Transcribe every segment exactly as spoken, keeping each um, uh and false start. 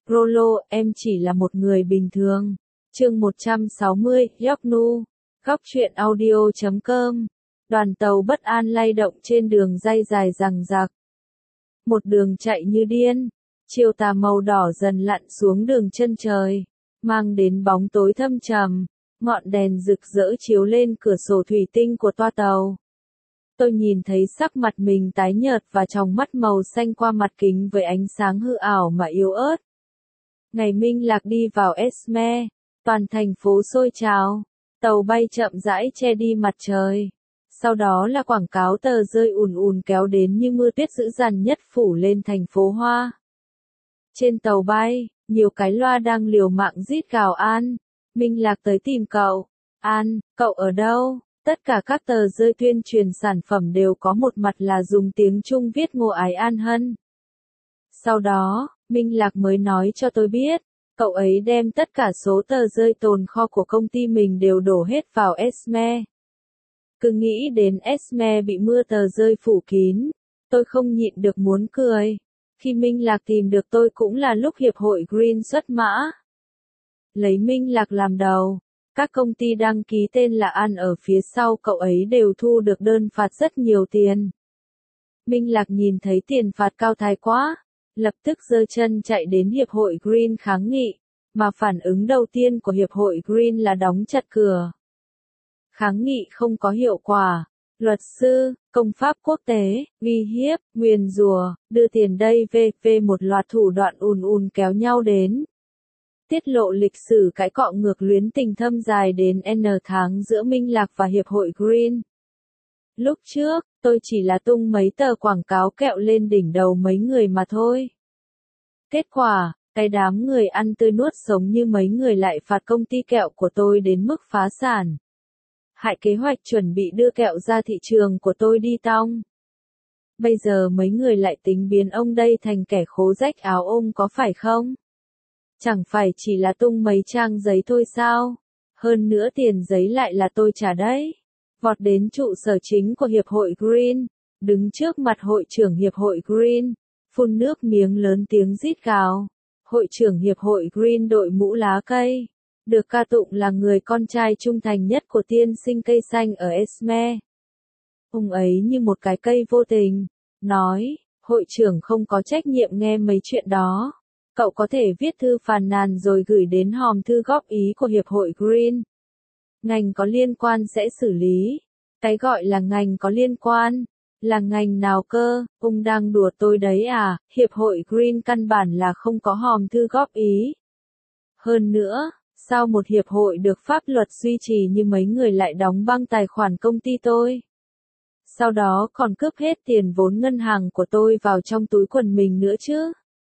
Rolo, em chỉ là một người bình thường. Chương một trăm sáu mươi, Yoknu. Góc truyện audio chấm com. Đoàn tàu bất an lay động trên đường ray dài dằng dặc. Một đường chạy như điên, chiều tà màu đỏ dần lặn xuống đường chân trời, mang đến bóng tối thâm trầm, ngọn đèn rực rỡ chiếu lên cửa sổ thủy tinh của toa tàu. Tôi nhìn thấy sắc mặt mình tái nhợt và tròng mắt màu xanh qua mặt kính với ánh sáng hư ảo mà yếu ớt. Ngày Minh Lạc đi vào Esme, toàn thành phố sôi trào, tàu bay chậm rãi che đi mặt trời. Sau đó là quảng cáo tờ rơi ùn ùn kéo đến như mưa tuyết dữ dằn nhất phủ lên thành phố Hoa. Trên tàu bay, nhiều cái loa đang liều mạng rít gào An, Minh Lạc tới tìm cậu. An, cậu ở đâu? Tất cả các tờ rơi tuyên truyền sản phẩm đều có một mặt là dùng tiếng Trung viết Ngô Ái An Hân. Sau đó, Minh Lạc mới nói cho tôi biết, cậu ấy đem tất cả số tờ rơi tồn kho của công ty mình đều đổ hết vào Esme. Cứ nghĩ đến Esme bị mưa tờ rơi phủ kín, tôi không nhịn được muốn cười. Khi Minh Lạc tìm được tôi cũng là lúc Hiệp hội Green xuất mã. Lấy Minh Lạc làm đầu, các công ty đăng ký tên là An ở phía sau cậu ấy đều thu được đơn phạt rất nhiều tiền. Minh Lạc nhìn thấy tiền phạt cao thái quá, lập tức giơ chân chạy đến Hiệp hội Green kháng nghị, mà phản ứng đầu tiên của Hiệp hội Green là đóng chặt cửa. Kháng nghị không có hiệu quả. Luật sư, công pháp quốc tế, uy hiếp, nguyền rủa, đưa tiền đây về về một loạt thủ đoạn ùn ùn kéo nhau đến. Tiết lộ lịch sử cãi cọ ngược luyến tình thâm dài đến N tháng giữa Minh Lạc và Hiệp hội Green. Lúc trước, tôi chỉ là tung mấy tờ quảng cáo kẹo lên đỉnh đầu mấy người mà thôi. Kết quả, cái đám người ăn tươi nuốt sống như mấy người lại phạt công ty kẹo của tôi đến mức phá sản. Hại kế hoạch chuẩn bị đưa kẹo ra thị trường của tôi đi tong. Bây giờ mấy người lại tính biến ông đây thành kẻ khố rách áo ôm có phải không? Chẳng phải chỉ là tung mấy trang giấy thôi sao? Hơn nữa tiền giấy lại là tôi trả đấy. Vọt đến trụ sở chính của Hiệp hội Green, đứng trước mặt hội trưởng Hiệp hội Green, phun nước miếng lớn tiếng rít gào. Hội trưởng Hiệp hội Green đội mũ lá cây, được ca tụng là người con trai trung thành nhất của tiên sinh cây xanh ở Esme. Ông ấy như một cái cây vô tình, nói, hội trưởng không có trách nhiệm nghe mấy chuyện đó. Cậu có thể viết thư phàn nàn rồi gửi đến hòm thư góp ý của Hiệp hội Green. Ngành có liên quan sẽ xử lý. Cái gọi là ngành có liên quan, là ngành nào cơ, ông đang đùa tôi đấy à, Hiệp hội Green căn bản là không có hòm thư góp ý. Hơn nữa, sao một hiệp hội được pháp luật duy trì như mấy người lại đóng băng tài khoản công ty tôi? Sau đó còn cướp hết tiền vốn ngân hàng của tôi vào trong túi quần mình nữa chứ?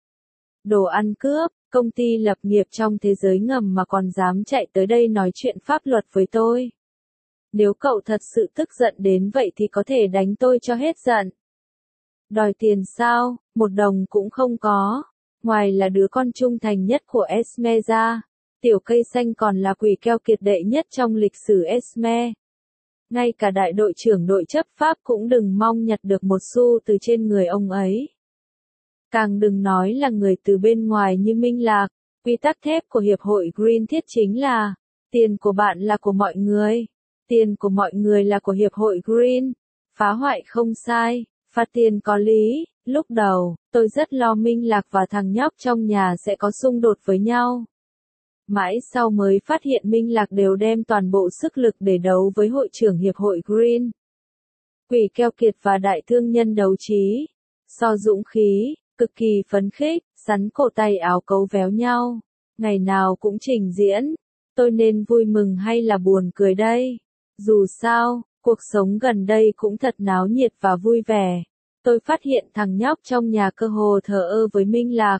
Đồ ăn cướp, công ty lập nghiệp trong thế giới ngầm mà còn dám chạy tới đây nói chuyện pháp luật với tôi. Nếu cậu thật sự tức giận đến vậy thì có thể đánh tôi cho hết giận. Đòi tiền sao, một đồng cũng không có. Ngoài là đứa con trung thành nhất của Esme ra, tiểu cây xanh còn là quỷ keo kiệt đệ nhất trong lịch sử Esme. Ngay cả đại đội trưởng đội chấp pháp cũng đừng mong nhặt được một xu từ trên người ông ấy. Càng đừng nói là người từ bên ngoài như Minh Lạc. Quy tắc thép của Hiệp hội Green thiết chính là, tiền của bạn là của mọi người, tiền của mọi người là của Hiệp hội Green. Phá hoại không sai, phạt tiền có lý. Lúc đầu, tôi rất lo Minh Lạc và thằng nhóc trong nhà sẽ có xung đột với nhau. Mãi sau mới phát hiện Minh Lạc đều đem toàn bộ sức lực để đấu với hội trưởng Hiệp hội Green. Quỷ keo kiệt và đại thương nhân đấu trí, so dũng khí, cực kỳ phấn khích, sắn cổ tay áo cấu véo nhau, ngày nào cũng trình diễn. Tôi nên vui mừng hay là buồn cười đây? Dù sao, cuộc sống gần đây cũng thật náo nhiệt và vui vẻ. Tôi phát hiện thằng nhóc trong nhà cơ hồ thờ ơ với Minh Lạc.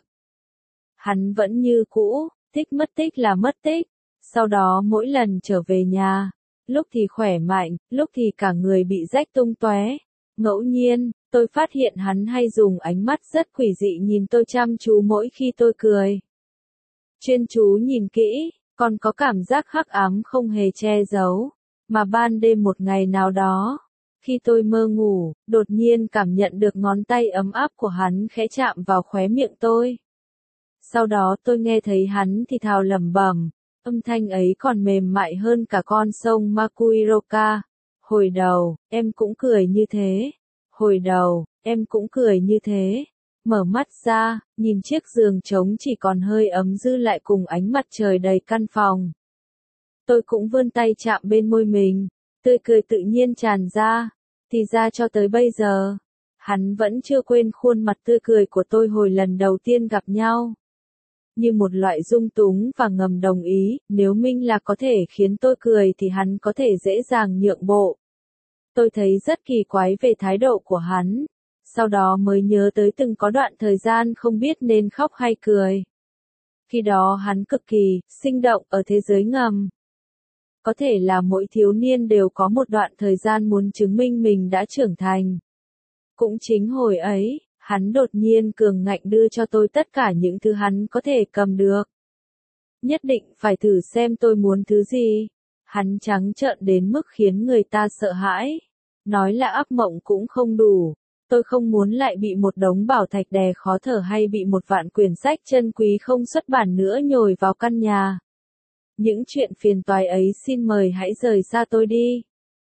Hắn vẫn như cũ, thích mất tích là mất tích. Sau đó mỗi lần trở về nhà, lúc thì khỏe mạnh, lúc thì cả người bị rách tung tóe. Ngẫu nhiên, tôi phát hiện hắn hay dùng ánh mắt rất quỷ dị nhìn tôi chăm chú mỗi khi tôi cười. Chuyên chú nhìn kỹ, còn có cảm giác hắc ám không hề che giấu. Mà ban đêm một ngày nào đó, khi tôi mơ ngủ, đột nhiên cảm nhận được ngón tay ấm áp của hắn khẽ chạm vào khóe miệng tôi. Sau đó tôi nghe thấy hắn thì thào lẩm bẩm, âm thanh ấy còn mềm mại hơn cả con sông Makuiroka. Hồi đầu, em cũng cười như thế. Hồi đầu, em cũng cười như thế. Mở mắt ra, nhìn chiếc giường trống chỉ còn hơi ấm dư lại cùng ánh mặt trời đầy căn phòng. Tôi cũng vươn tay chạm bên môi mình, tươi cười tự nhiên tràn ra. Thì ra cho tới bây giờ, hắn vẫn chưa quên khuôn mặt tươi cười của tôi hồi lần đầu tiên gặp nhau. Như một loại dung túng và ngầm đồng ý, nếu Minh Lạc có thể khiến tôi cười thì hắn có thể dễ dàng nhượng bộ. Tôi thấy rất kỳ quái về thái độ của hắn, sau đó mới nhớ tới từng có đoạn thời gian không biết nên khóc hay cười. Khi đó hắn cực kỳ sinh động ở thế giới ngầm. Có thể là mỗi thiếu niên đều có một đoạn thời gian muốn chứng minh mình đã trưởng thành. Cũng chính hồi ấy, hắn đột nhiên cường ngạnh đưa cho tôi tất cả những thứ hắn có thể cầm được. Nhất định phải thử xem tôi muốn thứ gì. Hắn trắng trợn đến mức khiến người ta sợ hãi. Nói là ác mộng cũng không đủ. Tôi không muốn lại bị một đống bảo thạch đè khó thở hay bị một vạn quyển sách chân quý không xuất bản nữa nhồi vào căn nhà. Những chuyện phiền toái ấy xin mời hãy rời xa tôi đi.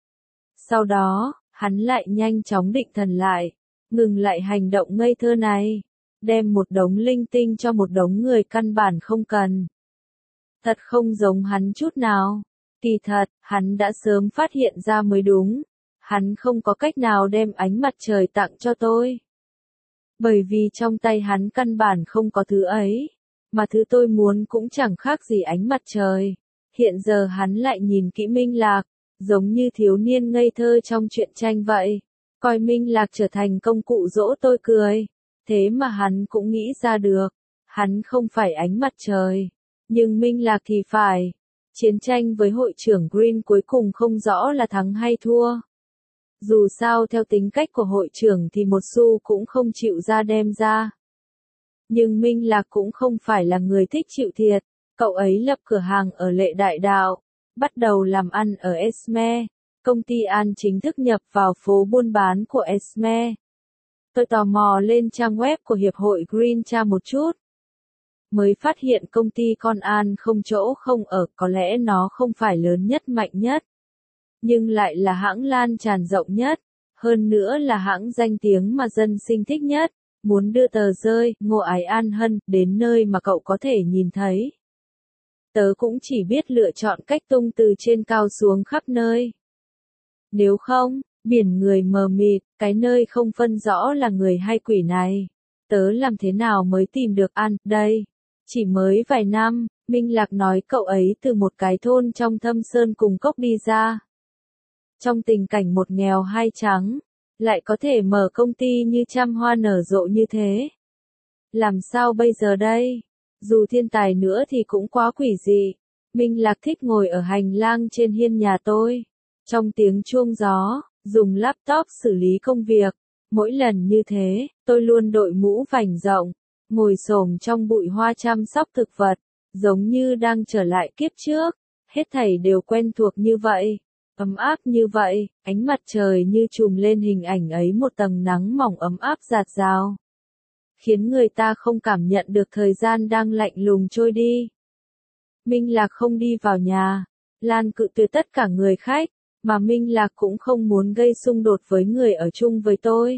Sau đó, hắn lại nhanh chóng định thần lại, ngừng lại hành động ngây thơ này, đem một đống linh tinh cho một đống người căn bản không cần. Thật không giống hắn chút nào. Kỳ thật, hắn đã sớm phát hiện ra mới đúng. Hắn không có cách nào đem ánh mặt trời tặng cho tôi. Bởi vì trong tay hắn căn bản không có thứ ấy. Mà thứ tôi muốn cũng chẳng khác gì ánh mặt trời. Hiện giờ hắn lại nhìn kỹ Minh Lạc, giống như thiếu niên ngây thơ trong truyện tranh vậy. Coi Minh Lạc trở thành công cụ dỗ tôi cười. Thế mà hắn cũng nghĩ ra được. Hắn không phải ánh mặt trời. Nhưng Minh Lạc thì phải. Chiến tranh với hội trưởng Green cuối cùng không rõ là thắng hay thua. Dù sao theo tính cách của hội trưởng thì một xu cũng không chịu ra đem ra. Nhưng Minh Lạc cũng không phải là người thích chịu thiệt. Cậu ấy lập cửa hàng ở Lệ Đại Đạo, bắt đầu làm ăn ở Esme. Công ty An chính thức nhập vào phố buôn bán của Esme. Tôi tò mò lên trang web của Hiệp hội Green tra một chút. Mới phát hiện công ty con An không chỗ không ở, có lẽ nó không phải lớn nhất mạnh nhất. Nhưng lại là hãng lan tràn rộng nhất. Hơn nữa là hãng danh tiếng mà dân sinh thích nhất. Muốn đưa tờ rơi, Ngô Ái An Hân, đến nơi mà cậu có thể nhìn thấy. Tớ cũng chỉ biết lựa chọn cách tung từ trên cao xuống khắp nơi. Nếu không, biển người mờ mịt, cái nơi không phân rõ là người hay quỷ này. Tớ làm thế nào mới tìm được An, đây? Chỉ mới vài năm, Minh Lạc nói cậu ấy từ một cái thôn trong thâm sơn cùng cốc đi ra. Trong tình cảnh một nghèo hai trắng, lại có thể mở công ty như trăm hoa nở rộ như thế. Làm sao bây giờ đây? Dù thiên tài nữa thì cũng quá quỷ dị. Minh Lạc thích ngồi ở hành lang trên hiên nhà tôi. Trong tiếng chuông gió, dùng laptop xử lý công việc. Mỗi lần như thế, tôi luôn đội mũ vành rộng, ngồi xổm trong bụi hoa chăm sóc thực vật, giống như đang trở lại kiếp trước. Hết thảy đều quen thuộc như vậy, ấm áp như vậy, ánh mặt trời như trùm lên hình ảnh ấy một tầng nắng mỏng ấm áp rạt rào. Khiến người ta không cảm nhận được thời gian đang lạnh lùng trôi đi. Minh Lạc không đi vào nhà, Lan cự tuyệt tất cả người khách, mà Minh Lạc cũng không muốn gây xung đột với người ở chung với tôi.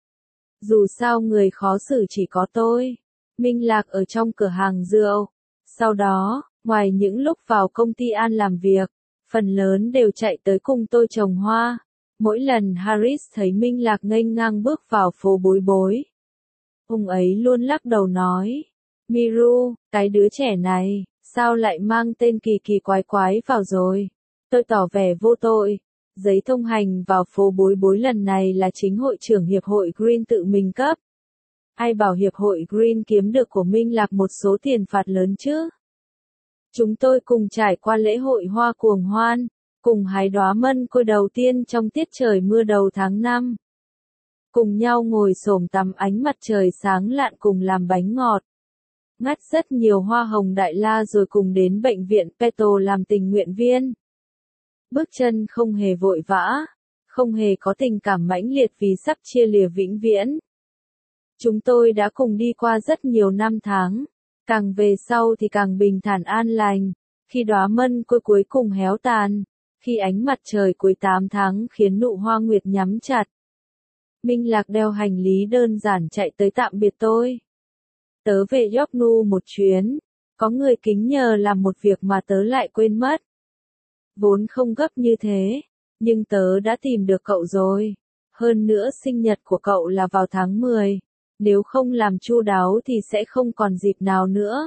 Dù sao người khó xử chỉ có tôi. Minh Lạc ở trong cửa hàng rượu. Sau đó, ngoài những lúc vào công ty An làm việc, phần lớn đều chạy tới cùng tôi trồng hoa. Mỗi lần Harris thấy Minh Lạc nghênh ngang bước vào phố bối bối, ông ấy luôn lắc đầu nói, Miru, cái đứa trẻ này, sao lại mang tên kỳ kỳ quái quái vào rồi? Tôi tỏ vẻ vô tội. Giấy thông hành vào phố bối bối lần này là chính hội trưởng Hiệp hội Green tự mình cấp. Ai bảo Hiệp hội Green kiếm được của Minh Lạc một số tiền phạt lớn chứ? Chúng tôi cùng trải qua lễ hội hoa cuồng hoan, cùng hái đóa mân côi đầu tiên trong tiết trời mưa đầu tháng năm. Cùng nhau ngồi xổm tắm ánh mặt trời sáng lạn cùng làm bánh ngọt. Ngắt rất nhiều hoa hồng đại la rồi cùng đến bệnh viện Peto làm tình nguyện viên. Bước chân không hề vội vã, không hề có tình cảm mãnh liệt vì sắp chia lìa vĩnh viễn. Chúng tôi đã cùng đi qua rất nhiều năm tháng, Càng về sau thì càng bình thản an lành, khi đóa mân côi cuối cùng héo tàn, khi ánh mặt trời cuối tám tháng khiến nụ hoa nguyệt nhắm chặt. Minh Lạc đeo hành lý đơn giản chạy tới tạm biệt tôi. Tớ về Yorknu một chuyến, có người kính nhờ làm một việc mà tớ lại quên mất. Vốn không gấp như thế, nhưng tớ đã tìm được cậu rồi. Hơn nữa sinh nhật của cậu là vào tháng mười, nếu không làm chu đáo thì sẽ không còn dịp nào nữa.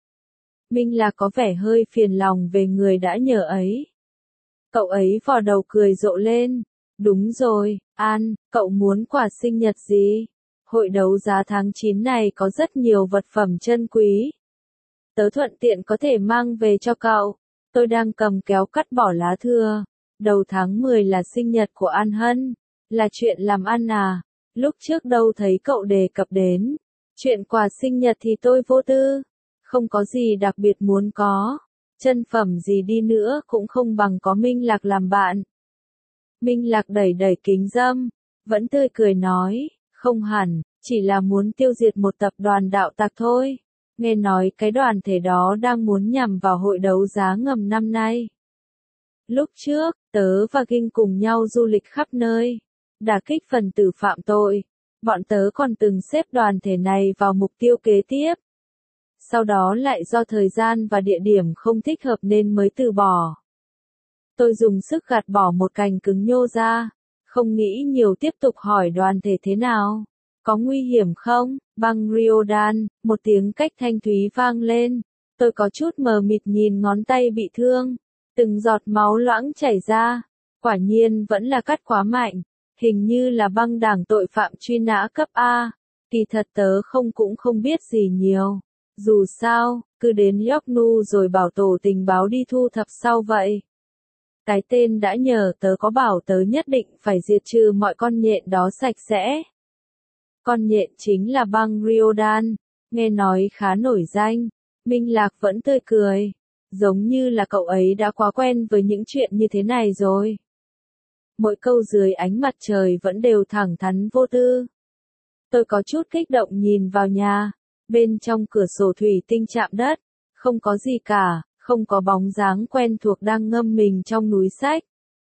Minh Lạc có vẻ hơi phiền lòng về người đã nhờ ấy. Cậu ấy vò đầu cười rộ lên. Đúng rồi, An, cậu muốn quà sinh nhật gì? Hội đấu giá tháng chín này có rất nhiều vật phẩm chân quý. Tớ thuận tiện có thể mang về cho cậu. Tôi đang cầm kéo cắt bỏ lá thư. Đầu tháng mười là sinh nhật của An Hân. Là chuyện làm ăn à? Lúc trước đâu thấy cậu đề cập đến. Chuyện quà sinh nhật thì tôi vô tư. Không có gì đặc biệt muốn có. Chân phẩm gì đi nữa cũng không bằng có Minh Lạc làm bạn. Minh Lạc đẩy đẩy kính dâm, vẫn tươi cười nói, không hẳn, chỉ là muốn tiêu diệt một tập đoàn đạo tặc thôi. Nghe nói cái đoàn thể đó đang muốn nhằm vào hội đấu giá ngầm năm nay. Lúc trước, tớ và Kinh cùng nhau du lịch khắp nơi, đả kích phần tử phạm tội. Bọn tớ còn từng xếp đoàn thể này vào mục tiêu kế tiếp. Sau đó lại do thời gian và địa điểm không thích hợp nên mới từ bỏ. Tôi dùng sức gạt bỏ một cành cứng nhô ra, không nghĩ nhiều tiếp tục hỏi đoàn thể thế nào. Có nguy hiểm không? Băng Riodan, một tiếng cách thanh thúy vang lên. Tôi có chút mờ mịt nhìn ngón tay bị thương, từng giọt máu loãng chảy ra. Quả nhiên vẫn là cắt quá mạnh, hình như là băng đảng tội phạm truy nã cấp A. Kỳ thật tớ không cũng không biết gì nhiều. Dù sao, cứ đến Yorknu rồi bảo tổ tình báo đi thu thập sau vậy. Cái tên đã nhờ tớ có bảo tớ nhất định phải diệt trừ mọi con nhện đó sạch sẽ. Con nhện chính là băng Riodan, nghe nói khá nổi danh. Minh Lạc vẫn tươi cười, giống như là cậu ấy đã quá quen với những chuyện như thế này rồi. Mỗi câu dưới ánh mặt trời vẫn đều thẳng thắn vô tư. Tôi có chút kích động nhìn vào nhà, bên trong cửa sổ thủy tinh chạm đất, không có gì cả. Không có bóng dáng quen thuộc đang ngâm mình trong núi sách.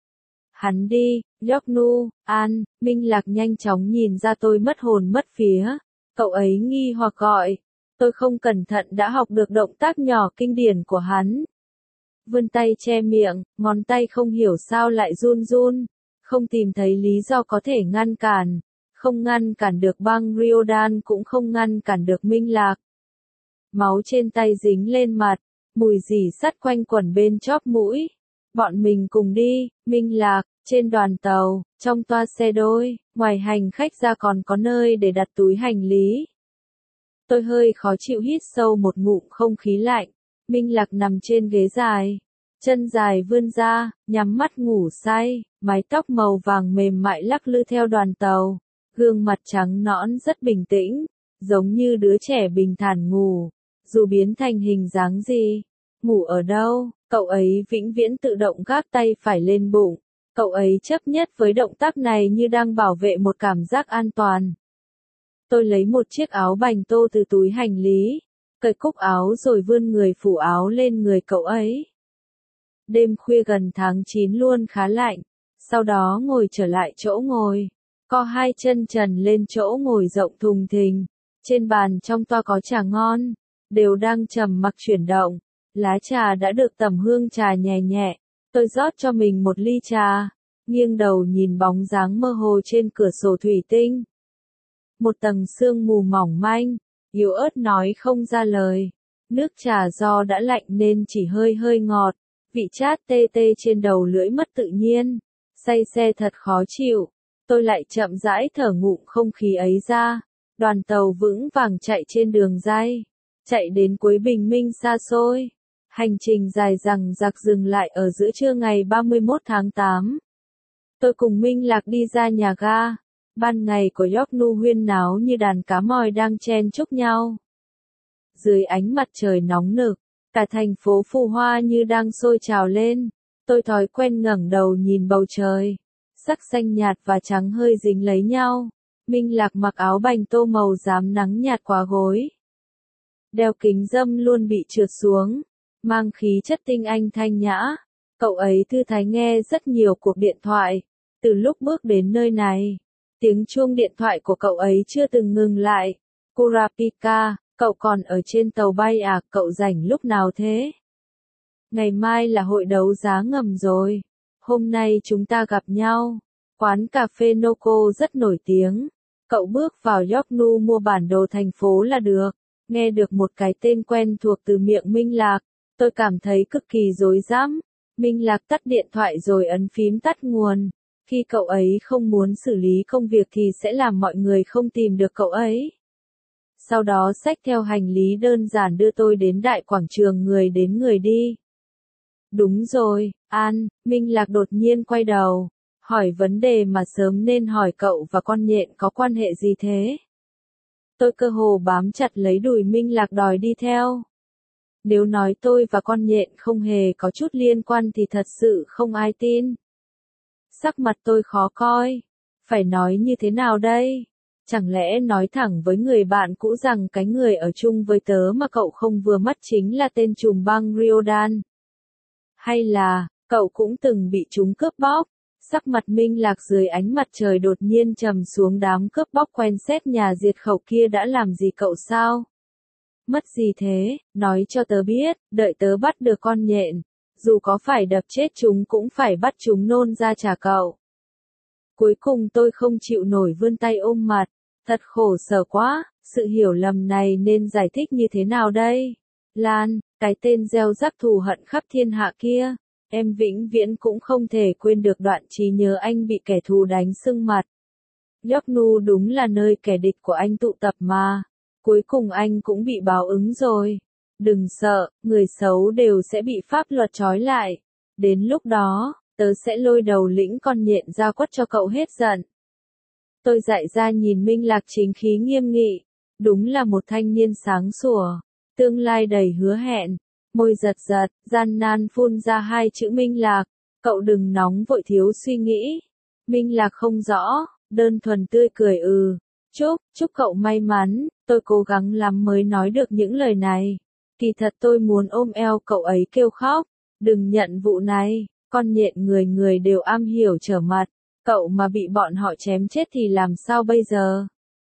Hắn đi, Yorknu, An, Minh Lạc nhanh chóng nhìn ra tôi mất hồn mất phía. Cậu ấy nghi hoặc gọi. Tôi không cẩn thận đã học được động tác nhỏ kinh điển của hắn. Vươn tay che miệng, ngón tay không hiểu sao lại run run. Không tìm thấy lý do có thể ngăn cản. Không ngăn cản được băng Riodan cũng không ngăn cản được Minh Lạc. Máu trên tay dính lên mặt. Mùi dì sắt quanh quẩn bên chóp mũi. Bọn mình cùng đi, Minh Lạc, trên đoàn tàu, trong toa xe đôi, ngoài hành khách ra còn có nơi để đặt túi hành lý. Tôi hơi khó chịu hít sâu một ngụm không khí lạnh. Minh Lạc nằm trên ghế dài, chân dài vươn ra, nhắm mắt ngủ say, mái tóc màu vàng mềm mại lắc lư theo đoàn tàu, gương mặt trắng nõn rất bình tĩnh, giống như đứa trẻ bình thản ngủ. Dù biến thành hình dáng gì, ngủ ở đâu, cậu ấy vĩnh viễn tự động gác tay phải lên bụng. Cậu ấy chấp nhất với động tác này như đang bảo vệ một cảm giác an toàn. Tôi lấy một chiếc áo bành tô từ túi hành lý, cởi cúc áo rồi vươn người phủ áo lên người cậu ấy. Đêm khuya gần tháng chín luôn khá lạnh, sau đó ngồi trở lại chỗ ngồi, co hai chân trần lên chỗ ngồi rộng thùng thình. Trên bàn trong toa có trà ngon, đều đang trầm mặc chuyển động. Lá trà đã được tẩm hương trà nhẹ nhẹ. Tôi rót cho mình một ly trà, nghiêng đầu nhìn bóng dáng mơ hồ trên cửa sổ thủy tinh. Một tầng sương mù mỏng manh, yếu ớt nói không ra lời. Nước trà do đã lạnh nên chỉ hơi hơi ngọt, vị chát tê tê trên đầu lưỡi mất tự nhiên. Say xe thật khó chịu, tôi lại chậm rãi thở ngụm không khí ấy ra. Đoàn tàu vững vàng chạy trên đường ray, chạy đến cuối bình minh xa xôi. Hành trình dài dằng dặc dừng lại ở giữa trưa ngày ba mươi mốt tháng tám. Tôi cùng Minh Lạc đi ra nhà ga. Ban ngày của Yorknu huyên náo như đàn cá mòi đang chen chúc nhau. Dưới ánh mặt trời nóng nực, cả thành phố phù hoa như đang sôi trào lên. Tôi thói quen ngẩng đầu nhìn bầu trời. Sắc xanh nhạt và trắng hơi dính lấy nhau. Minh Lạc mặc áo bành tô màu rám nắng nhạt quá gối. đeo kính râm luôn bị trượt xuống, mang khí chất tinh anh thanh nhã. Cậu ấy thư thái nghe rất nhiều cuộc điện thoại, từ lúc bước đến nơi này. Tiếng chuông điện thoại của cậu ấy chưa từng ngừng lại. Kurapika, cậu còn ở trên tàu bay à, cậu rảnh lúc nào thế? Ngày mai là hội đấu giá ngầm rồi. Hôm nay chúng ta gặp nhau. Quán cà phê Noko rất nổi tiếng. Cậu bước vào Yoknu mua bản đồ thành phố là được. Nghe được một cái tên quen thuộc từ miệng Minh Lạc, tôi cảm thấy cực kỳ rối rắm. Minh Lạc tắt điện thoại rồi ấn phím tắt nguồn. Khi cậu ấy không muốn xử lý công việc thì sẽ làm mọi người không tìm được cậu ấy. Sau đó xách theo hành lý đơn giản đưa tôi đến đại quảng trường người đến người đi. Đúng rồi, An, Minh Lạc đột nhiên quay đầu, hỏi vấn đề mà sớm nên hỏi cậu và con nhện có quan hệ gì thế? Tôi cơ hồ bám chặt lấy đùi Minh Lạc đòi đi theo. Nếu nói tôi và con nhện không hề có chút liên quan thì thật sự không ai tin. Sắc mặt tôi khó coi. Phải nói như thế nào đây? Chẳng lẽ nói thẳng với người bạn cũ rằng cái người ở chung với tớ mà cậu không vừa mắt chính là tên trùm băng Ryodan? Hay là, cậu cũng từng bị chúng cướp bóc? Sắc mặt Minh Lạc dưới ánh mặt trời đột nhiên trầm xuống, đám cướp bóc quen xét nhà diệt khẩu kia đã làm gì cậu sao? Mất gì thế, nói cho tớ biết, đợi tớ bắt được con nhện. Dù có phải đập chết chúng cũng phải bắt chúng nôn ra trả cậu. Cuối cùng tôi không chịu nổi vươn tay ôm mặt. Thật khổ sở quá, sự hiểu lầm này nên giải thích như thế nào đây? Lan, cái tên gieo rắc thù hận khắp thiên hạ kia, em vĩnh viễn cũng không thể quên được đoạn trí nhớ anh bị kẻ thù đánh sưng mặt. Yoknu đúng là nơi kẻ địch của anh tụ tập mà. Cuối cùng anh cũng bị báo ứng rồi. Đừng sợ, người xấu đều sẽ bị pháp luật trói lại. Đến lúc đó, tớ sẽ lôi đầu lĩnh con nhện ra quất cho cậu hết giận. Tôi dại ra nhìn Minh Lạc chính khí nghiêm nghị. Đúng là một thanh niên sáng sủa. Tương lai đầy hứa hẹn. Môi giật giật, gian nan phun ra hai chữ Minh Lạc. Cậu đừng nóng vội, thiếu suy nghĩ. Minh Lạc không rõ, đơn thuần tươi cười ừ. Chúc, chúc cậu may mắn. Tôi cố gắng lắm mới nói được những lời này. Kỳ thật tôi muốn ôm eo cậu ấy kêu khóc. Đừng nhận vụ này, con nhện người người đều am hiểu trở mặt. Cậu mà bị bọn họ chém chết thì làm sao bây giờ?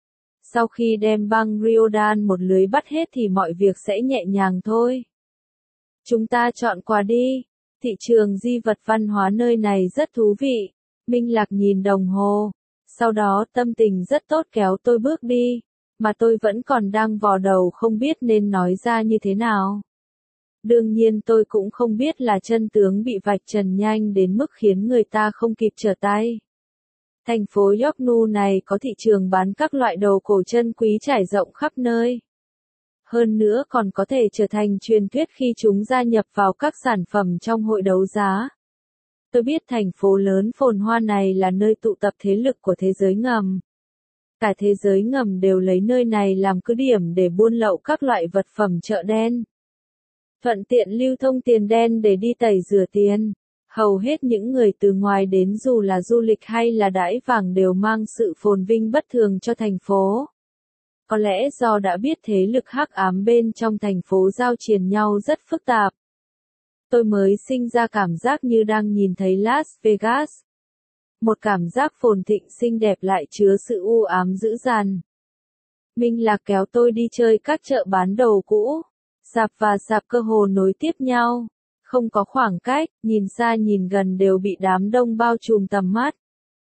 Sau khi đem băng Ryodan một lưới bắt hết thì mọi việc sẽ nhẹ nhàng thôi. Chúng ta chọn quà đi. Thị trường di vật văn hóa nơi này rất thú vị. Minh Lạc nhìn đồng hồ. Sau đó tâm tình rất tốt kéo tôi bước đi. Mà tôi vẫn còn đang vò đầu không biết nên nói ra như thế nào. Đương nhiên tôi cũng không biết là chân tướng bị vạch trần nhanh đến mức khiến người ta không kịp trở tay. Thành phố Yoknu này có thị trường bán các loại đồ cổ chân quý trải rộng khắp nơi. Hơn nữa còn có thể trở thành truyền thuyết khi chúng gia nhập vào các sản phẩm trong hội đấu giá. Tôi biết thành phố lớn phồn hoa này là nơi tụ tập thế lực của thế giới ngầm. Cả thế giới ngầm đều lấy nơi này làm cứ điểm để buôn lậu các loại vật phẩm chợ đen. Thuận tiện lưu thông tiền đen để đi tẩy rửa tiền. Hầu hết những người từ ngoài đến dù là du lịch hay là đãi vàng đều mang sự phồn vinh bất thường cho thành phố. Có lẽ do đã biết thế lực hắc ám bên trong thành phố giao triền nhau rất phức tạp. Tôi mới sinh ra cảm giác như đang nhìn thấy Las Vegas. Một cảm giác phồn thịnh xinh đẹp lại chứa sự u ám dữ dằn. Minh Lạc kéo tôi đi chơi các chợ bán đồ cũ. Sạp và sạp cơ hồ nối tiếp nhau. Không có khoảng cách, nhìn xa nhìn gần đều bị đám đông bao trùm tầm mắt.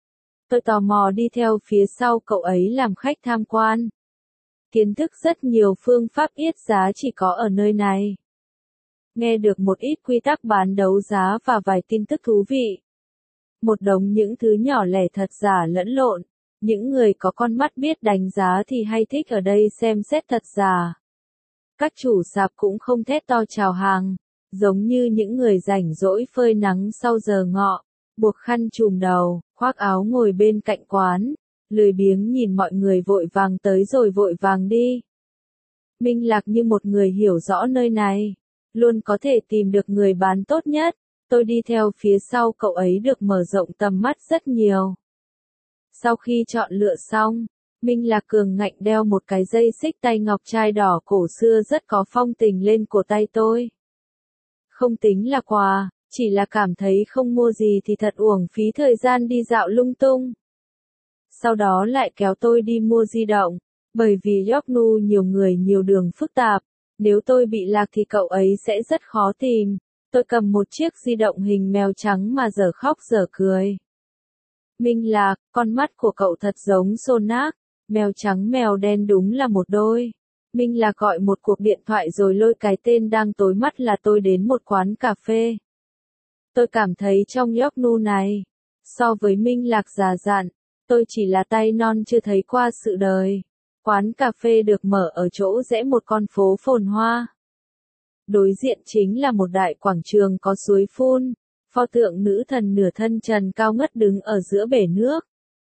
Tôi tò mò đi theo phía sau cậu ấy làm khách tham quan. Kiến thức rất nhiều phương pháp yết giá chỉ có ở nơi này. Nghe được một ít quy tắc bán đấu giá và vài tin tức thú vị. Một đống những thứ nhỏ lẻ thật giả lẫn lộn. Những người có con mắt biết đánh giá thì hay thích ở đây xem xét thật giả. Các chủ sạp cũng không thét to chào hàng. Giống như những người rảnh rỗi phơi nắng sau giờ ngọ, buộc khăn trùm đầu, khoác áo ngồi bên cạnh quán, lười biếng nhìn mọi người vội vàng tới rồi vội vàng đi. Minh Lạc như một người hiểu rõ nơi này, luôn có thể tìm được người bán tốt nhất. Tôi đi theo phía sau cậu ấy được mở rộng tầm mắt rất nhiều. Sau khi chọn lựa xong, Minh Lạc cường ngạnh đeo một cái dây xích tay ngọc trai đỏ cổ xưa rất có phong tình lên cổ tay tôi. Không tính là quà, chỉ là cảm thấy không mua gì thì thật uổng phí thời gian đi dạo lung tung. Sau đó lại kéo tôi đi mua di động, bởi vì Yorknu nhiều người nhiều đường phức tạp, nếu tôi bị lạc thì cậu ấy sẽ rất khó tìm. Tôi cầm một chiếc di động hình mèo trắng mà dở khóc dở cười. Minh Lạc, con mắt của cậu thật giống Sonak, mèo trắng mèo đen đúng là một đôi. Minh Lạc gọi một cuộc điện thoại rồi lôi cái tên đang tối mắt là tôi đến một quán cà phê. Tôi cảm thấy trong Yorknu này, so với Minh Lạc già dặn, tôi chỉ là tay non chưa thấy qua sự đời. Quán cà phê được mở ở chỗ rẽ một con phố phồn hoa. Đối diện chính là một đại quảng trường có suối phun, pho tượng nữ thần nửa thân trần cao ngất đứng ở giữa bể nước.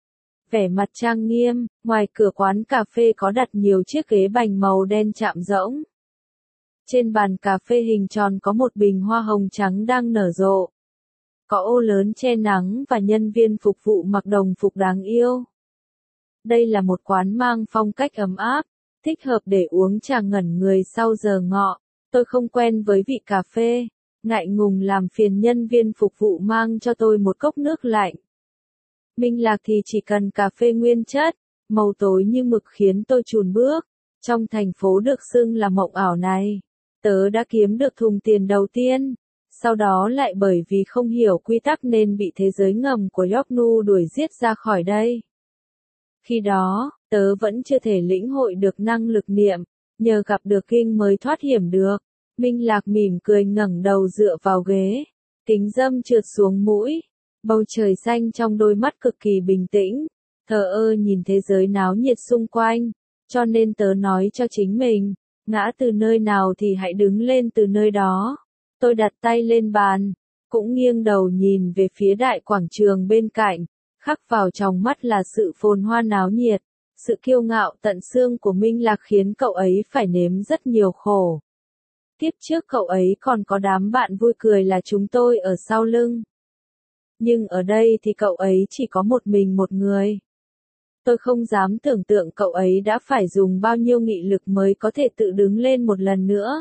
Vẻ mặt trang nghiêm, ngoài cửa quán cà phê có đặt nhiều chiếc ghế bành màu đen chạm rỗng. Trên bàn cà phê hình tròn có một bình hoa hồng trắng đang nở rộ. Có ô lớn che nắng và nhân viên phục vụ mặc đồng phục đáng yêu. Đây là một quán mang phong cách ấm áp, thích hợp để uống trà ngẩn người sau giờ ngọ. Tôi không quen với vị cà phê, ngại ngùng làm phiền nhân viên phục vụ mang cho tôi một cốc nước lạnh. Minh Lạc thì chỉ cần cà phê nguyên chất, màu tối như mực khiến tôi chùn bước. Trong thành phố được xưng là mộng ảo này, tớ đã kiếm được thùng tiền đầu tiên, sau đó lại bởi vì không hiểu quy tắc nên bị thế giới ngầm của Yorknu đuổi giết ra khỏi đây. Khi đó, tớ vẫn chưa thể lĩnh hội được năng lực niệm, nhờ gặp được King mới thoát hiểm được. Minh Lạc mỉm cười ngẩng đầu dựa vào ghế, kính dâm trượt xuống mũi, bầu trời xanh trong đôi mắt cực kỳ bình tĩnh, thờ ơ nhìn thế giới náo nhiệt xung quanh, cho nên tớ nói cho chính mình, ngã từ nơi nào thì hãy đứng lên từ nơi đó. Tôi đặt tay lên bàn, cũng nghiêng đầu nhìn về phía đại quảng trường bên cạnh, khắc vào trong mắt là sự phồn hoa náo nhiệt, sự kiêu ngạo tận xương của Minh Lạc khiến cậu ấy phải nếm rất nhiều khổ. Tiếp trước cậu ấy còn có đám bạn vui cười là chúng tôi ở sau lưng. Nhưng ở đây thì cậu ấy chỉ có một mình một người. Tôi không dám tưởng tượng cậu ấy đã phải dùng bao nhiêu nghị lực mới có thể tự đứng lên một lần nữa.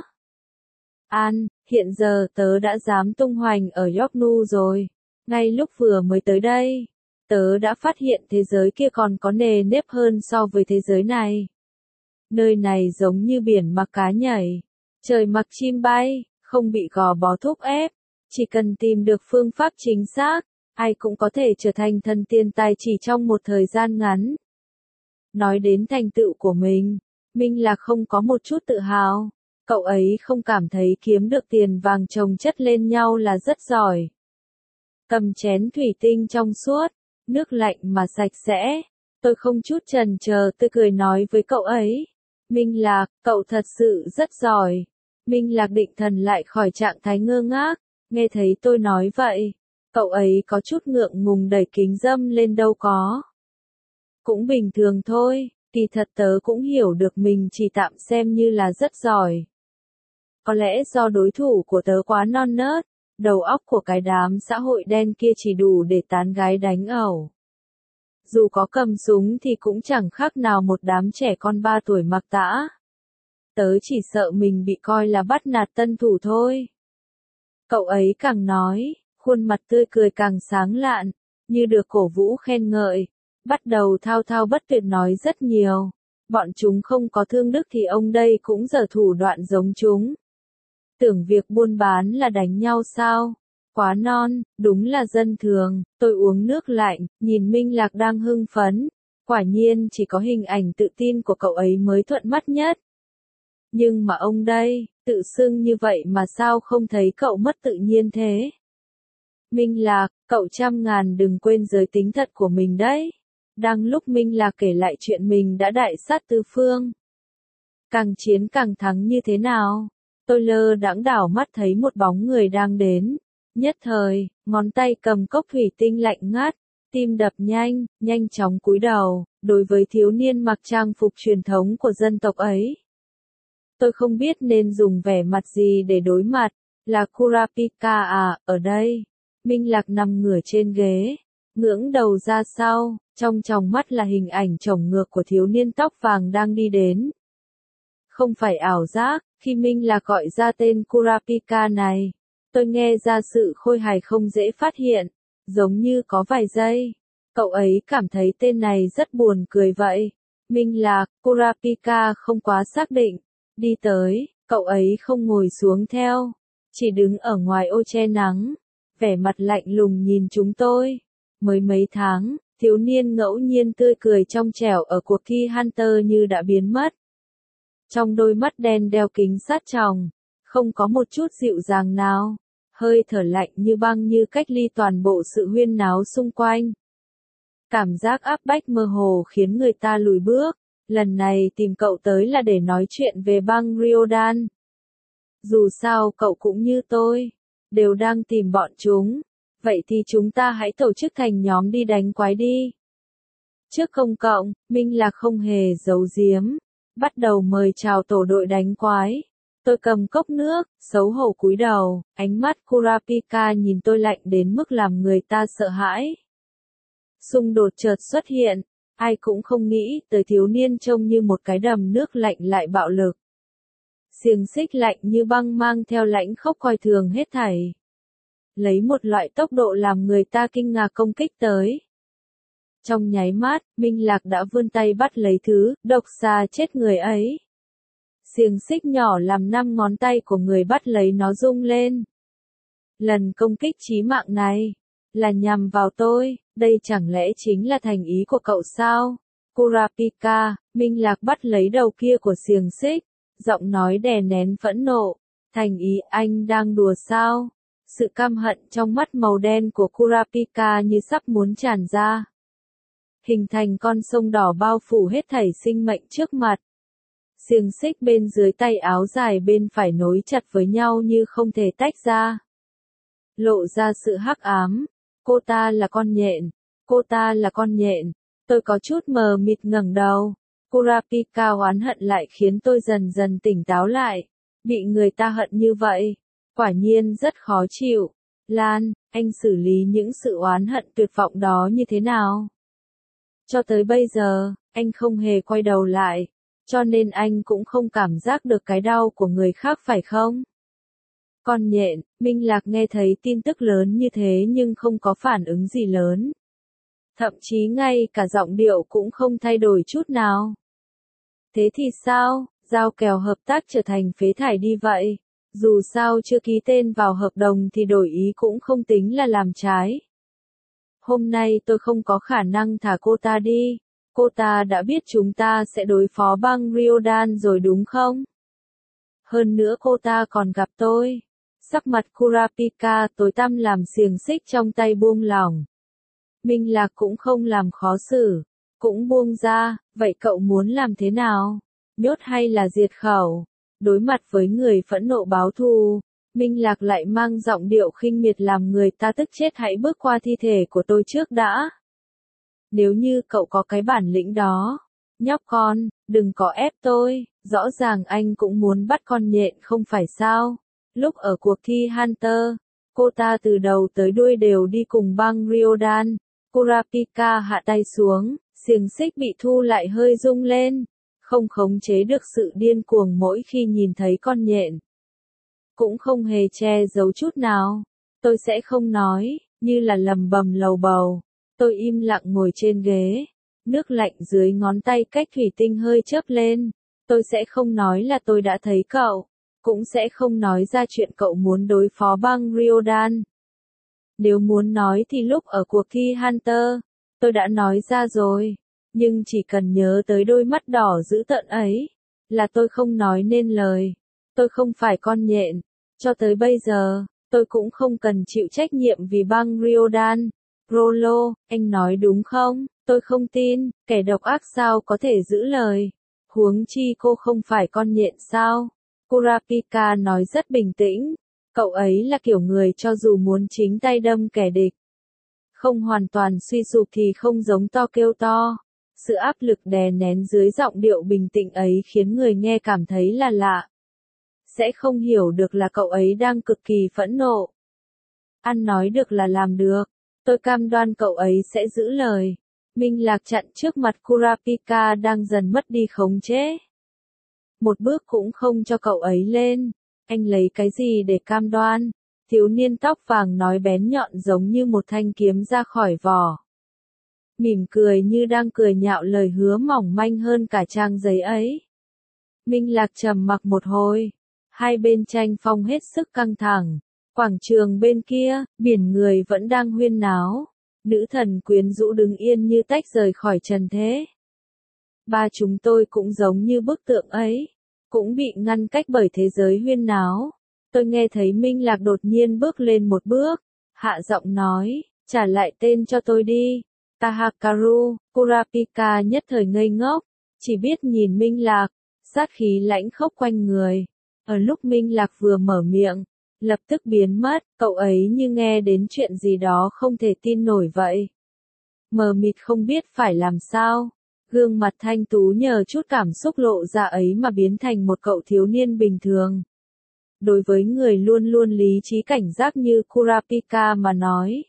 An, hiện giờ tớ đã dám tung hoành ở Yorknu rồi. Ngay lúc vừa mới tới đây, tớ đã phát hiện thế giới kia còn có nề nếp hơn so với thế giới này. Nơi này giống như biển mặc cá nhảy, trời mặc chim bay, không bị gò bó thúc ép. Chỉ cần tìm được phương pháp chính xác, ai cũng có thể trở thành thần tiên tài chỉ trong một thời gian ngắn. Nói đến thành tựu của mình, Minh Lạc không có một chút tự hào. Cậu ấy không cảm thấy kiếm được tiền vàng chồng chất lên nhau là rất giỏi. Cầm chén thủy tinh trong suốt, nước lạnh mà sạch sẽ. Tôi không chút chần chờ tôi cười nói với cậu ấy. Minh Lạc, cậu thật sự rất giỏi. Minh Lạc định thần lại khỏi trạng thái ngơ ngác, nghe thấy tôi nói vậy. Cậu ấy có chút ngượng ngùng đẩy kính dâm lên đâu có. Cũng bình thường thôi, kỳ thật tớ cũng hiểu được mình chỉ tạm xem như là rất giỏi. Có lẽ do đối thủ của tớ quá non nớt, đầu óc của cái đám xã hội đen kia chỉ đủ để tán gái đánh ẩu. Dù có cầm súng thì cũng chẳng khác nào một đám trẻ con ba tuổi mặc tã. Tớ chỉ sợ mình bị coi là bắt nạt tân thủ thôi. Cậu ấy càng nói, khuôn mặt tươi cười càng sáng lạn, như được cổ vũ khen ngợi, bắt đầu thao thao bất tuyệt nói rất nhiều. Bọn chúng không có thương đức thì ông đây cũng giở thủ đoạn giống chúng. Tưởng việc buôn bán là đánh nhau sao? Quá non, đúng là dân thường. Tôi uống nước lạnh, nhìn Minh Lạc đang hưng phấn. Quả nhiên chỉ có hình ảnh tự tin của cậu ấy mới thuận mắt nhất. Nhưng mà ông đây, tự xưng như vậy mà sao không thấy cậu mất tự nhiên thế? Minh Lạc, cậu trăm ngàn đừng quên giới tính thật của mình đấy. Đang lúc Minh Lạc kể lại chuyện mình đã đại sát tứ phương. Càng chiến càng thắng như thế nào? Tôi lơ đãng đảo mắt thấy một bóng người đang đến. Nhất thời, ngón tay cầm cốc thủy tinh lạnh ngắt, tim đập nhanh, nhanh chóng cúi đầu, đối với thiếu niên mặc trang phục truyền thống của dân tộc ấy. Tôi không biết nên dùng vẻ mặt gì để đối mặt, là Kurapika à, ở đây. Minh Lạc nằm ngửa trên ghế, ngưỡng đầu ra sau, trong tròng mắt là hình ảnh chổng ngược của thiếu niên tóc vàng đang đi đến. Không phải ảo giác, khi Minh Lạc gọi ra tên Kurapika này, tôi nghe ra sự khôi hài không dễ phát hiện, giống như có vài giây. Cậu ấy cảm thấy tên này rất buồn cười vậy. Minh Lạc, Kurapika không quá xác định. Đi tới, cậu ấy không ngồi xuống theo, chỉ đứng ở ngoài ô che nắng, vẻ mặt lạnh lùng nhìn chúng tôi. Mới mấy tháng, thiếu niên ngẫu nhiên tươi cười trong trẻo ở cuộc thi Hunter như đã biến mất. Trong đôi mắt đen đeo kính sát tròng, không có một chút dịu dàng nào, hơi thở lạnh như băng như cách ly toàn bộ sự huyên náo xung quanh. Cảm giác áp bách mơ hồ khiến người ta lùi bước. Lần này tìm cậu tới là để nói chuyện về băng Ryodan. Dù sao cậu cũng như tôi, đều đang tìm bọn chúng. Vậy thì chúng ta hãy tổ chức thành nhóm đi đánh quái đi. Trước công cộng, Minh Lạc không hề giấu giếm, bắt đầu mời chào tổ đội đánh quái. Tôi cầm cốc nước, xấu hổ cúi đầu, ánh mắt Kurapika nhìn tôi lạnh đến mức làm người ta sợ hãi. Xung đột chợt xuất hiện, ai cũng không nghĩ tới thiếu niên trông như một cái đầm nước lạnh lại bạo lực. Xiềng xích lạnh như băng mang theo lãnh khốc coi thường hết thảy. Lấy một loại tốc độ làm người ta kinh ngạc công kích tới. Trong nháy mắt, Minh Lạc đã vươn tay bắt lấy thứ độc xà chết người ấy. Xiềng xích nhỏ làm năm ngón tay của người bắt lấy nó rung lên. Lần công kích chí mạng này là nhằm vào tôi, đây chẳng lẽ chính là thành ý của cậu sao? Kurapika, Minh Lạc bắt lấy đầu kia của xiềng xích, giọng nói đè nén phẫn nộ. Thành ý anh đang đùa sao? Sự căm hận trong mắt màu đen của Kurapika như sắp muốn tràn ra. Hình thành con sông đỏ bao phủ hết thảy sinh mệnh trước mặt. Xiềng xích bên dưới tay áo dài bên phải nối chặt với nhau như không thể tách ra. Lộ ra sự hắc ám. Cô ta là con nhện. Cô ta là con nhện. Tôi có chút mờ mịt ngẩng đầu. Kurapika oán hận lại khiến tôi dần dần tỉnh táo lại. Bị người ta hận như vậy, quả nhiên rất khó chịu. Lan, anh xử lý những sự oán hận tuyệt vọng đó như thế nào? Cho tới bây giờ, anh không hề quay đầu lại, cho nên anh cũng không cảm giác được cái đau của người khác phải không? Con nhện, Minh Lạc nghe thấy tin tức lớn như thế nhưng không có phản ứng gì lớn. Thậm chí ngay cả giọng điệu cũng không thay đổi chút nào. Thế thì sao, giao kèo hợp tác trở thành phế thải đi vậy? Dù sao chưa ký tên vào hợp đồng thì đổi ý cũng không tính là làm trái. Hôm nay tôi không có khả năng thả cô ta đi. Cô ta đã biết chúng ta sẽ đối phó băng Ryodan rồi đúng không? Hơn nữa cô ta còn gặp tôi. Sắc mặt Kurapika tối tăm làm xiềng xích trong tay buông lỏng. Minh Lạc cũng không làm khó xử, cũng buông ra, vậy cậu muốn làm thế nào? Nhốt hay là diệt khẩu? Đối mặt với người phẫn nộ báo thù, Minh Lạc lại mang giọng điệu khinh miệt làm người ta tức chết. Hãy bước qua thi thể của tôi trước đã. Nếu như cậu có cái bản lĩnh đó, nhóc con, đừng có ép tôi, rõ ràng anh cũng muốn bắt con nhện không phải sao? Lúc ở cuộc thi Hunter, cô ta từ đầu tới đuôi đều đi cùng băng Ryodan. Kurapika hạ tay xuống, xiềng xích bị thu lại hơi rung lên, không khống chế được sự điên cuồng mỗi khi nhìn thấy con nhện. Cũng không hề che giấu chút nào. Tôi sẽ không nói, như là lầm bầm lầu bầu. Tôi im lặng ngồi trên ghế, nước lạnh dưới ngón tay cách thủy tinh hơi chớp lên. Tôi sẽ không nói là tôi đã thấy cậu, cũng sẽ không nói ra chuyện cậu muốn đối phó băng Ryodan. Nếu muốn nói thì lúc ở cuộc thi Hunter, tôi đã nói ra rồi, nhưng chỉ cần nhớ tới đôi mắt đỏ dữ tợn ấy, là tôi không nói nên lời. Tôi không phải con nhện, cho tới bây giờ, tôi cũng không cần chịu trách nhiệm vì băng Ryodan. Rollo, anh nói đúng không? Tôi không tin, kẻ độc ác sao có thể giữ lời. Huống chi cô không phải con nhện sao? Kurapika nói rất bình tĩnh. Cậu ấy là kiểu người cho dù muốn chính tay đâm kẻ địch, không hoàn toàn suy sụp thì không giống to kêu to. Sự áp lực đè nén dưới giọng điệu bình tĩnh ấy khiến người nghe cảm thấy là lạ. Sẽ không hiểu được là cậu ấy đang cực kỳ phẫn nộ. Ăn nói được là làm được. Tôi cam đoan cậu ấy sẽ giữ lời. Minh Lạc chặn trước mặt Kurapika đang dần mất đi khống chế. Một bước cũng không cho cậu ấy lên. Anh lấy cái gì để cam đoan? Thiếu niên tóc vàng nói bén nhọn giống như một thanh kiếm ra khỏi vỏ. Mỉm cười như đang cười nhạo lời hứa mỏng manh hơn cả trang giấy ấy. Minh Lạc trầm mặc một hồi. Hai bên tranh phong hết sức căng thẳng. Quảng trường bên kia, biển người vẫn đang huyên náo. Nữ thần quyến rũ đứng yên như tách rời khỏi trần thế. Ba chúng tôi cũng giống như bức tượng ấy. Cũng bị ngăn cách bởi thế giới huyên náo. Tôi nghe thấy Minh Lạc đột nhiên bước lên một bước. Hạ giọng nói, trả lại tên cho tôi đi. Tahakaru. Kurapika nhất thời ngây ngốc. Chỉ biết nhìn Minh Lạc. Sát khí lãnh khốc quanh người. Ở lúc Minh Lạc vừa mở miệng, lập tức biến mất, cậu ấy như nghe đến chuyện gì đó không thể tin nổi vậy. Mờ mịt không biết phải làm sao. Gương mặt thanh tú nhờ chút cảm xúc lộ ra ấy mà biến thành một cậu thiếu niên bình thường. Đối với người luôn luôn lý trí cảnh giác như Kurapika mà nói.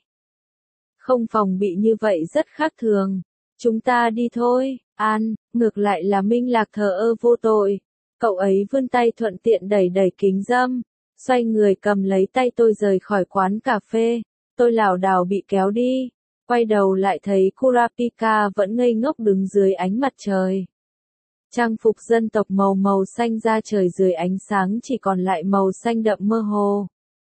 Không phòng bị như vậy rất khác thường. Chúng ta đi thôi, An, ngược lại là Minh Lạc thờ ơ vô tội. Cậu ấy vươn tay thuận tiện đẩy đẩy kính râm, xoay người cầm lấy tay tôi rời khỏi quán cà phê. Tôi lảo đảo bị kéo đi, quay đầu lại thấy Kurapika vẫn ngây ngốc đứng dưới ánh mặt trời. Trang phục dân tộc màu màu xanh da trời dưới ánh sáng chỉ còn lại màu xanh đậm mơ hồ.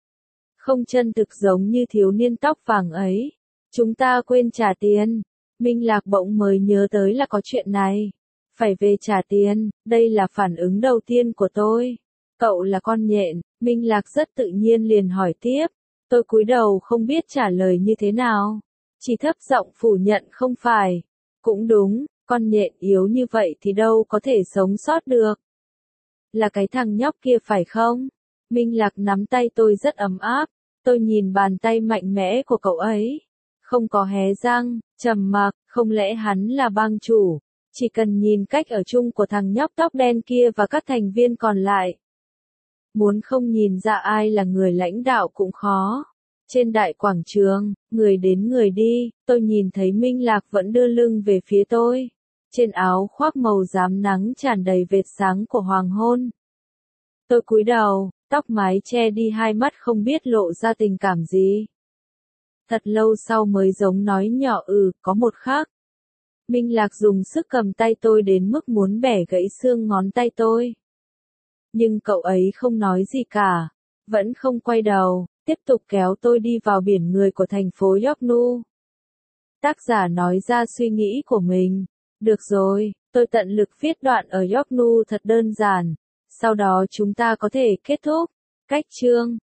Không chân thực giống như thiếu niên tóc vàng ấy. Chúng ta quên trả tiền. Minh Lạc bỗng mới nhớ tới là có chuyện này. Phải về trả tiền, đây là phản ứng đầu tiên của tôi. Cậu là con nhện, Minh Lạc rất tự nhiên liền hỏi tiếp. Tôi cúi đầu không biết trả lời như thế nào. Chỉ thấp giọng phủ nhận không phải. Cũng đúng, con nhện yếu như vậy thì đâu có thể sống sót được. Là cái thằng nhóc kia phải không? Minh Lạc nắm tay tôi rất ấm áp. Tôi nhìn bàn tay mạnh mẽ của cậu ấy. Không có hé răng, trầm mặc, không lẽ hắn là bang chủ? Chỉ cần nhìn cách ở chung của thằng nhóc tóc đen kia và các thành viên còn lại. Muốn không nhìn ra ai là người lãnh đạo cũng khó. Trên đại quảng trường, người đến người đi, tôi nhìn thấy Minh Lạc vẫn đưa lưng về phía tôi. Trên áo khoác màu rám nắng tràn đầy vệt sáng của hoàng hôn. Tôi cúi đầu, tóc mái che đi hai mắt không biết lộ ra tình cảm gì. Thật lâu sau mới giống nói nhỏ ừ, có một khác. Minh Lạc dùng sức cầm tay tôi đến mức muốn bẻ gãy xương ngón tay tôi. Nhưng cậu ấy không nói gì cả, vẫn không quay đầu, tiếp tục kéo tôi đi vào biển người của thành phố Yorknu. Tác giả nói ra suy nghĩ của mình. Được rồi, tôi tận lực viết đoạn ở Yorknu thật đơn giản, sau đó chúng ta có thể kết thúc. Cách chương